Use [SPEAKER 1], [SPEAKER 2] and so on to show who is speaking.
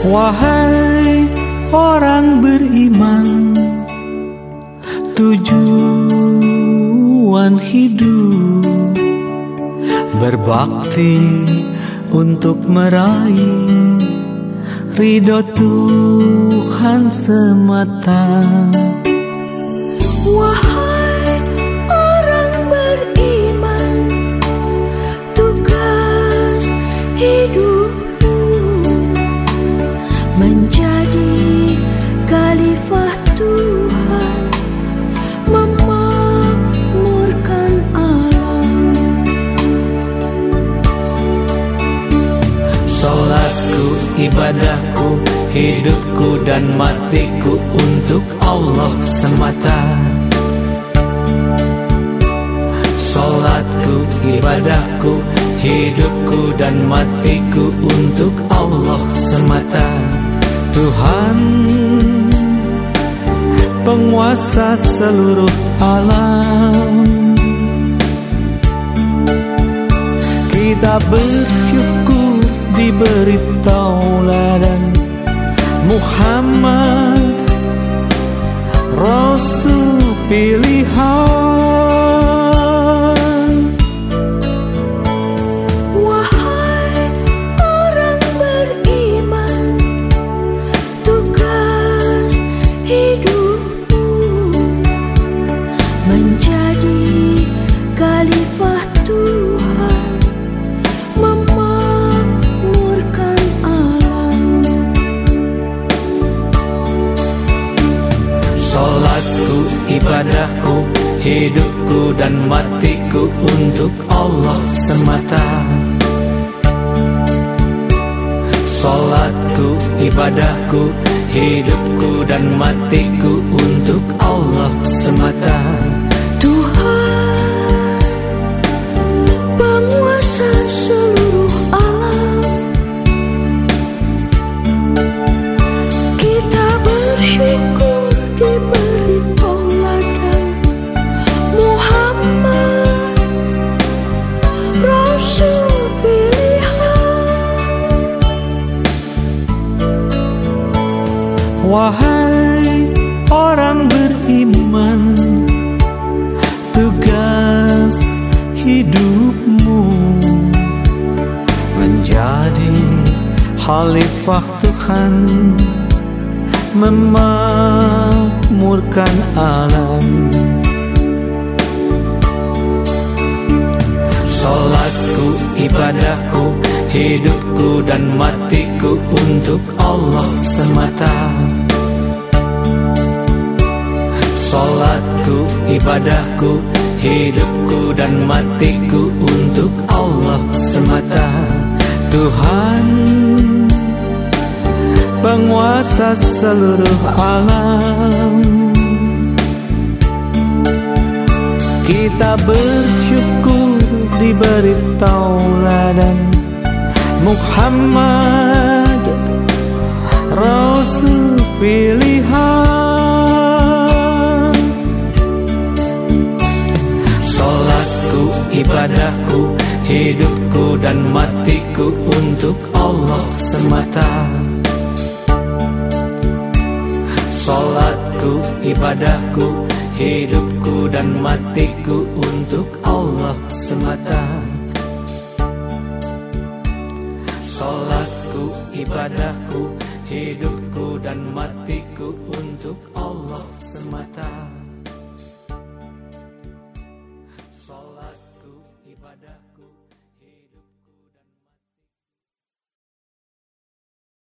[SPEAKER 1] Wahai orang beriman, tujuan hidup berbakti untuk meraih ridho Tuhan semata.
[SPEAKER 2] Wahai orang beriman, tugas hidupmu menjadi khalifah Tuhan, memakmurkan alam.
[SPEAKER 1] Salatku, ibadahku, hidupku dan matiku untuk Allah semata. Salatku, ibadahku, hidupku dan matiku untuk Allah semata. Tuhan, penguasa seluruh alam, kita bersyukur diberi tauladan Muhammad, Rasul pilihan.
[SPEAKER 2] Wahai orang beriman, tugas hidupmu menjadi khalifah Tuhan, memakmurkan alam.
[SPEAKER 1] Salatku, ibadahku, hidupku dan matiku untuk Allah semata. Salatku, ibadahku, hidupku dan matiku untuk Allah semata.
[SPEAKER 2] Tuhan, penguasa seluruh alam, kita bersyukur diberi tauladan Muhammad, Rasul pilihan.
[SPEAKER 1] Wahai orang beriman, tugas hidupmu menjadi khalifah Tuhan, memakmurkan alam. Salatku, ibadahku, hidupku dan matiku untuk Allah semata. Salatku, ibadahku, hidupku dan matiku untuk Allah semata. Tuhan, penguasa seluruh alam, kita bersyukur diberi tauladan Muhammad, Rasul pilihan. Salatku, ibadahku, hidupku dan matiku untuk Allah semata. Salatku, ibadahku, hidupku dan matiku untuk Allah semata. Salatku, ibadahku, hidupku dan matiku untuk Allah semata. Salatku, ibadahku.